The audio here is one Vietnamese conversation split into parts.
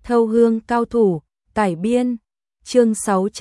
Thâu hương cao thủ, cải biên, chương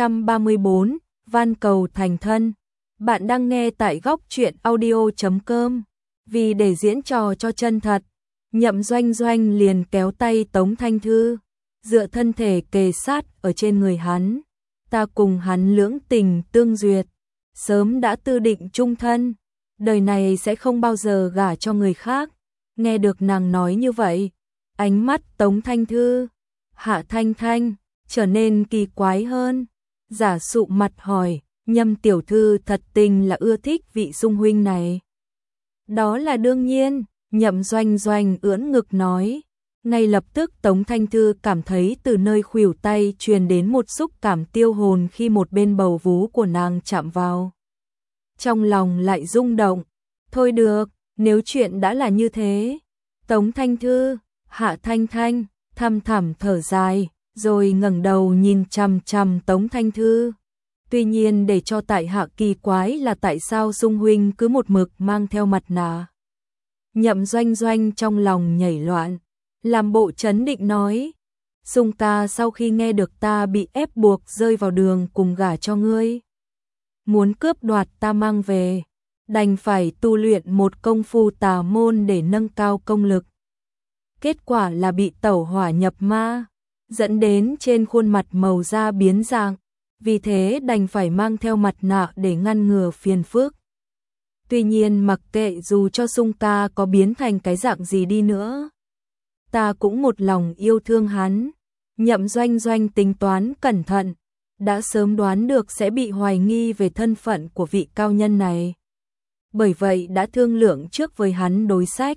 634, van cầu thành thân. Bạn đang nghe tại góc truyện audio.com. Vì để diễn trò cho chân thật, Nhậm Doanh Doanh liền kéo tay Tống Thanh Thư, dựa thân thể kề sát ở trên người hắn. Ta cùng hắn lưỡng tình tương duyệt, sớm đã tư định chung thân, đời này sẽ không bao giờ gả cho người khác. Nghe được nàng nói như vậy, ánh mắt Tống Thanh Thư, Hạ Thanh Thanh trở nên kỳ quái hơn, giả sụ mặt hỏi, Nhâm tiểu thư thật tình là ưa thích vị Dung huynh này. Đó là đương nhiên, Nhậm Doanh Doanh ưỡn ngực nói. Ngay lập tức Tống Thanh Thư cảm thấy từ nơi khuỷu tay truyền đến một xúc cảm tiêu hồn khi một bên bầu vú của nàng chạm vào. Trong lòng lại rung động, thôi được, nếu chuyện đã là như thế. Tống Thanh Thư, Hạ Thanh Thanh thầm thầm thở dài, rồi ngẩng đầu nhìn chằm chằm Tống Thanh Thư. Tuy nhiên để cho tại hạ kỳ quái là tại sao Dung huynh cứ một mực mang theo mặt nạ. Nhậm Doanh Doanh trong lòng nhảy loạn, làm bộ trấn định nói, Dung ca sau khi nghe được ta bị ép buộc rơi vào đường cùng gả cho ngươi, muốn cướp đoạt ta mang về, đành phải tu luyện một công phu tà môn để nâng cao công lực. Kết quả là bị tẩu hỏa nhập ma, dẫn đến trên khuôn mặt màu da biến dạng, vì thế đành phải mang theo mặt nạ để ngăn ngừa phiền phức. Tuy nhiên mặc kệ dù cho Dung ca có biến thành cái dạng gì đi nữa, ta cũng một lòng yêu thương hắn. Nhậm Doanh Doanh tính toán cẩn thận, đã sớm đoán được sẽ bị hoài nghi về thân phận của vị cao nhân này. Bởi vậy đã thương lượng trước với hắn đối sách.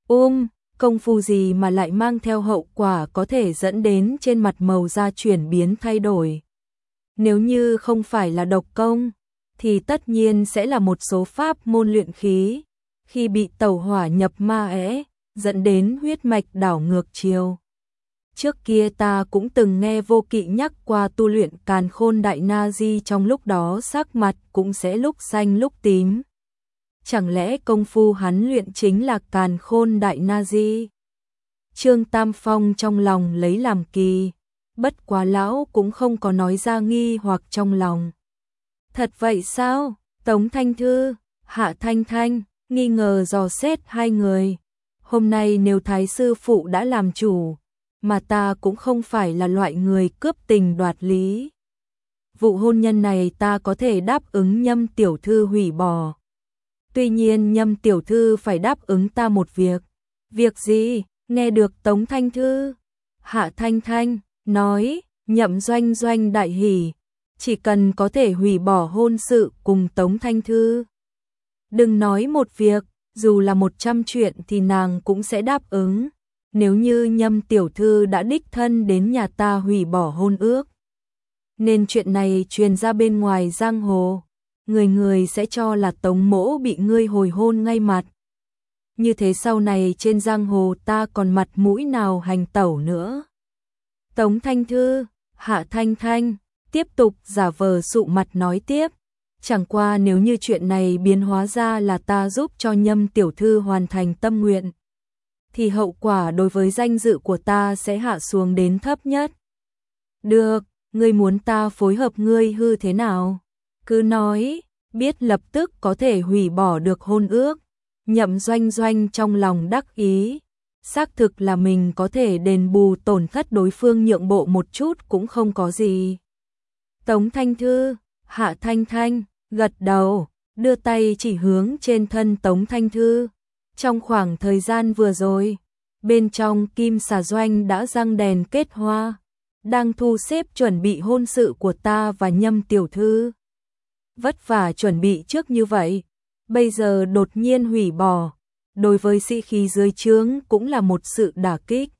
Công phu gì mà lại mang theo hậu quả có thể dẫn đến trên mặt màu da chuyển biến thay đổi. Nếu như không phải là độc công, thì tất nhiên sẽ là một số pháp môn luyện khí, khi bị tẩu hỏa nhập ma dẫn đến huyết mạch đảo ngược chiều. Trước kia ta cũng từng nghe Vô Kỵ nhắc qua tu luyện Càn Khôn Đại Na Di, trong lúc đó sắc mặt cũng sẽ lúc xanh lúc tím. Chẳng lẽ công phu hắn luyện chính là Càn Khôn Đại Na Di? Trương Tam Phong trong lòng lấy làm kỳ, bất quá lão cũng không có nói ra nghi hoặc trong lòng. Thật vậy sao? Tống Thanh Thư, Hạ Thanh Thanh nghi ngờ dò xét hai người. Hôm nay nếu Thái sư phụ đã làm chủ, mà ta cũng không phải là loại người cướp tình đoạt lý, vụ hôn nhân này ta có thể đáp ứng Nhâm tiểu thư hủy bỏ. Tuy nhiên Nhâm tiểu thư phải đáp ứng ta một việc. Việc gì? Nghe được Tống Thanh Thư, Hạ Thanh Thanh nói, Nhậm Doanh Doanh đại hỉ, chỉ cần có thể hủy bỏ hôn sự cùng Tống Thanh Thư. Đừng nói một việc, dù là 100 chuyện thì nàng cũng sẽ đáp ứng. Nếu như Nhâm tiểu thư đã đích thân đến nhà ta hủy bỏ hôn ước, nên chuyện này truyền ra bên ngoài giang hồ, người người sẽ cho là Tống mỗ bị ngươi hồi hôn ngay mặt. Như thế sau này trên giang hồ ta còn mặt mũi nào hành tẩu nữa. Tống Thanh Thư, Hạ Thanh Thanh tiếp tục giả vờ sụ mặt nói tiếp, chẳng qua nếu như chuyện này biến hóa ra là ta giúp cho Nhâm tiểu thư hoàn thành tâm nguyện, thì hậu quả đối với danh dự của ta sẽ hạ xuống đến thấp nhất. Được, ngươi muốn ta phối hợp ngươi hư thế nào? Cứ nói, biết lập tức có thể hủy bỏ được hôn ước. Nhậm Doanh Doanh trong lòng đắc ý, xác thực là mình có thể đền bù tổn thất đối phương nhượng bộ một chút cũng không có gì. Tống Thanh Thư, Hạ Thanh Thanh gật đầu, đưa tay chỉ hướng trên thân Tống Thanh Thư. Trong khoảng thời gian vừa rồi, bên trong Kim Xà Doanh đã răng đèn kết hoa, đang thu xếp chuẩn bị hôn sự của ta và Nhâm tiểu thư. Vất vả chuẩn bị trước như vậy, bây giờ đột nhiên hủy bỏ, đối với sĩ khí dưới trướng cũng là một sự đả kích.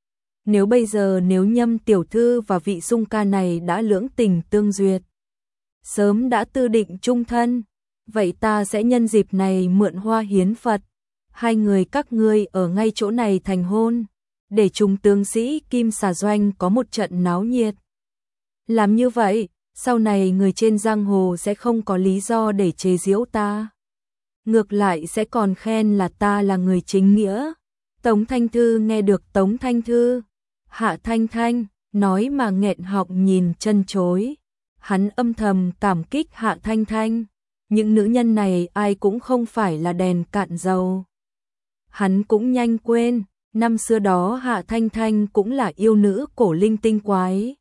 Nếu Nhâm tiểu thư và vị Dung ca này đã lưỡng tình tương duyệt, sớm đã tư định chung thân, vậy ta sẽ nhân dịp này mượn hoa hiến Phật, hai người các ngươi ở ngay chỗ này thành hôn, để chúng tướng sĩ Kim Xà Doanh có một trận náo nhiệt. Làm như vậy, sau này người trên giang hồ sẽ không có lý do để chế giễu ta, ngược lại sẽ còn khen là ta là người chính nghĩa. Tống Thanh Thư nghe được Tống Thanh Thư, Hạ Thanh Thanh, nói mà nghẹn họng nhìn chân chối. Hắn âm thầm cảm kích Hạ Thanh Thanh. Những nữ nhân này ai cũng không phải là đèn cạn dầu. Hắn cũng nhanh quên, năm xưa đó Hạ Thanh Thanh cũng là yêu nữ cổ linh tinh quái.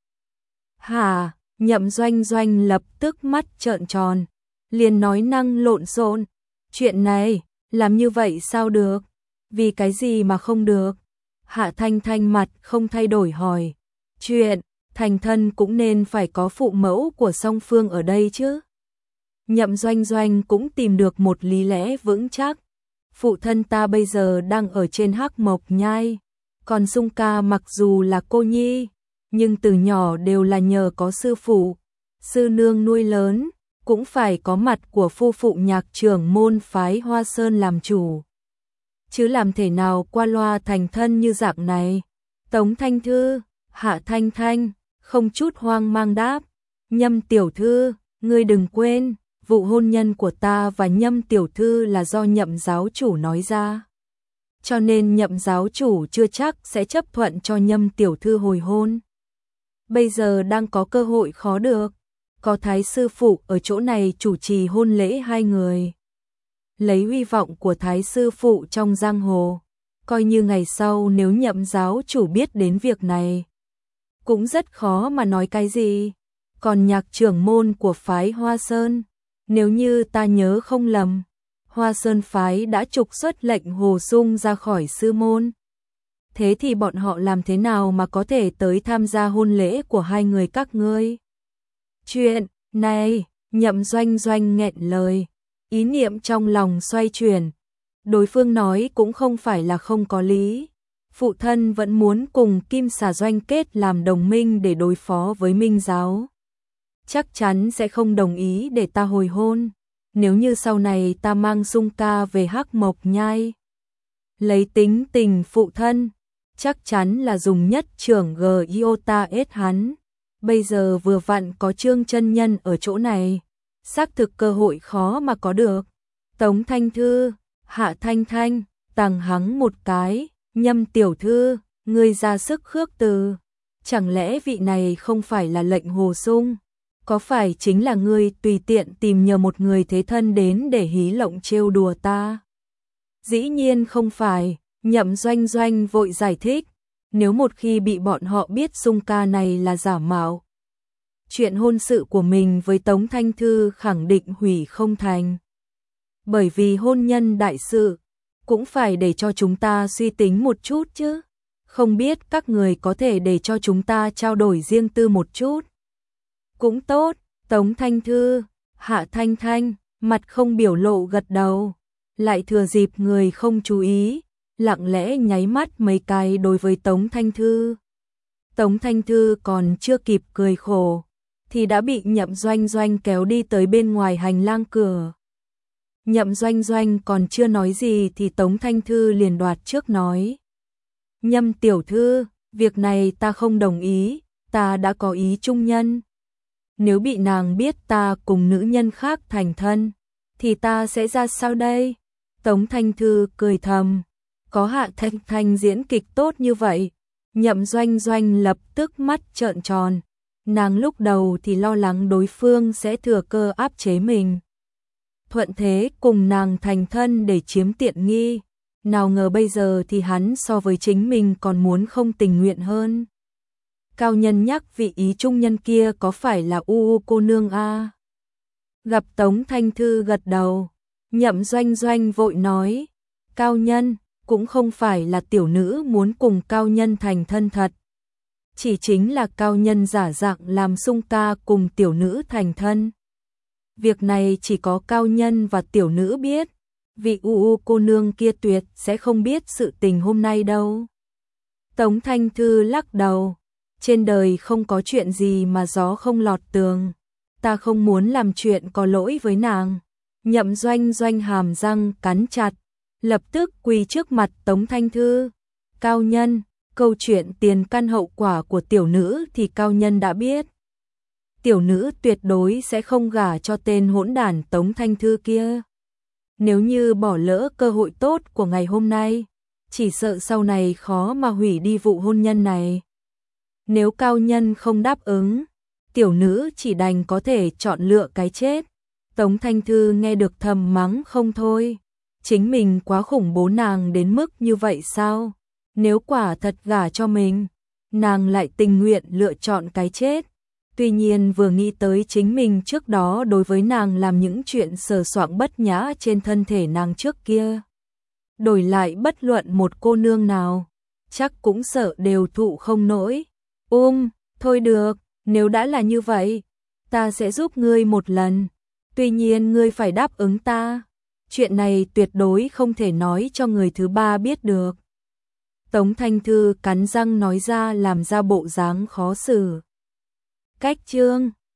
Hà, Nhậm Doanh Doanh lập tức mắt trợn tròn, liền nói năng lộn xộn, chuyện này, làm như vậy sao được? Vì cái gì mà không được? Hạ Thanh Thanh mặt không thay đổi hỏi, chuyện, thành thân cũng nên phải có phụ mẫu của song phương ở đây chứ. Nhậm Doanh Doanh cũng tìm được một lý lẽ vững chắc. Phụ thân ta bây giờ đang ở trên Hắc Mộc Nhai, còn Dung ca mặc dù là cô nhi, nhưng từ nhỏ đều là nhờ có sư phụ, sư nương nuôi lớn, cũng phải có mặt của phu phụ nhạc trưởng môn phái Hoa Sơn làm chủ. Chứ làm thể nào qua loa thành thân như dạng này. Tống Thanh Thư, Hạ Thanh Thanh, không chút hoang mang đáp, Nhâm tiểu thư, ngươi đừng quên, vụ hôn nhân của ta và Nhâm tiểu thư là do Nhậm giáo chủ nói ra. Cho nên Nhậm giáo chủ chưa chắc sẽ chấp thuận cho Nhâm tiểu thư hồi hôn. Bây giờ đang có cơ hội khó được, có thái sư phụ ở chỗ này chủ trì hôn lễ hai người. Lấy hy vọng của thái sư phụ trong giang hồ, coi như ngày sau nếu Nhậm giáo chủ biết đến việc này, cũng rất khó mà nói cái gì. Còn nhạc trưởng môn của phái Hoa Sơn, nếu như ta nhớ không lầm, Hoa Sơn phái đã trục xuất lệnh Hồ Dung ra khỏi sư môn. Thế thì bọn họ làm thế nào mà có thể tới tham gia hôn lễ của hai người các ngươi? Chuyện này, Nhậm Doanh Doanh nghẹn lời, ý niệm trong lòng xoay chuyển. Đối phương nói cũng không phải là không có lý. Phụ thân vẫn muốn cùng Kim Xà Doanh kết làm đồng minh để đối phó với Minh giáo. Chắc chắn sẽ không đồng ý để ta hồi hôn. Nếu như sau này ta mang Dung ca về Hắc Mộc Nhai, lấy tính tình phụ thân, chắc chắn là dùng nhất trưởng Giota S hắn. Bây giờ vừa vặn có Trương chân nhân ở chỗ này, xác thực cơ hội khó mà có được. Tống Thanh Thư, Hạ Thanh Thanh, tằng hắng một cái, Nhâm tiểu thư, ngươi ra sức khước từ. Chẳng lẽ vị này không phải là lệnh Hồ Dung? Có phải chính là ngươi tùy tiện tìm nhờ một người thế thân đến để hí lộng trêu đùa ta? Dĩ nhiên không phải, Nhậm Doanh Doanh vội giải thích. Nếu một khi bị bọn họ biết Dung ca này là giả mạo, chuyện hôn sự của mình với Tống Thanh Thư khẳng định hủy không thành. Bởi vì hôn nhân đại sự, cũng phải để cho chúng ta suy tính một chút chứ. Không biết các người có thể để cho chúng ta trao đổi riêng tư một chút. Cũng tốt, Tống Thanh Thư, Hạ Thanh Thanh, mặt không biểu lộ gật đầu. Lại thừa dịp người không chú ý, lặng lẽ nháy mắt mấy cái đối với Tống Thanh Thư. Tống Thanh Thư còn chưa kịp cười khổ, thì đã bị Nhậm Doanh Doanh kéo đi tới bên ngoài hành lang cửa. Nhậm Doanh Doanh còn chưa nói gì thì Tống Thanh Thư liền đoạt trước nói. Nhâm tiểu thư, việc này ta không đồng ý, ta đã có ý trung nhân. Nếu bị nàng biết ta cùng nữ nhân khác thành thân, thì ta sẽ ra sao đây? Tống Thanh Thư cười thầm, có Hạ Thanh Thanh diễn kịch tốt như vậy. Nhậm Doanh Doanh lập tức mắt trợn tròn, nàng lúc đầu thì lo lắng đối phương sẽ thừa cơ áp chế mình, thuận thế cùng nàng thành thân để chiếm tiện nghi. Nào ngờ bây giờ thì hắn so với chính mình còn muốn không tình nguyện hơn. Cao nhân nhắc vị ý trung nhân kia có phải là U cô nương a? Gặp Tống Thanh Thư gật đầu, Nhậm Doanh Doanh vội nói, cao nhân, cũng không phải là tiểu nữ muốn cùng cao nhân thành thân thật. Chỉ chính là cao nhân giả dạng làm Dung ca cùng tiểu nữ thành thân. Việc này chỉ có cao nhân và tiểu nữ biết, vị cô nương kia tuyệt sẽ không biết sự tình hôm nay đâu. Tống Thanh Thư lắc đầu, trên đời không có chuyện gì mà gió không lọt tường, ta không muốn làm chuyện có lỗi với nàng. Nhậm Doanh Doanh hàm răng cắn chặt, lập tức quỳ trước mặt Tống Thanh Thư. Cao nhân, câu chuyện tiền căn hậu quả của tiểu nữ thì cao nhân đã biết. Tiểu nữ tuyệt đối sẽ không gả cho tên hỗn đản Tống Thanh Thư kia. Nếu như bỏ lỡ cơ hội tốt của ngày hôm nay, chỉ sợ sau này khó mà hủy đi vụ hôn nhân này. Nếu cao nhân không đáp ứng, tiểu nữ chỉ đành có thể chọn lựa cái chết. Tống Thanh Thư nghe được thầm mắng không thôi. Chính mình quá khủng bố nàng đến mức như vậy sao? Nếu quả thật gả cho mình, nàng lại tình nguyện lựa chọn cái chết. Tuy nhiên vừa nghĩ tới chính mình trước đó đối với nàng làm những chuyện sờ soạng bất nhã trên thân thể nàng trước kia, đổi lại bất luận một cô nương nào, chắc cũng sợ đều thụ không nổi. Thôi được, nếu đã là như vậy, ta sẽ giúp ngươi một lần. Tuy nhiên ngươi phải đáp ứng ta. Chuyện này tuyệt đối không thể nói cho người thứ ba biết được. Tống Thanh Thư cắn răng nói ra, làm ra bộ dáng khó xử. Cách chương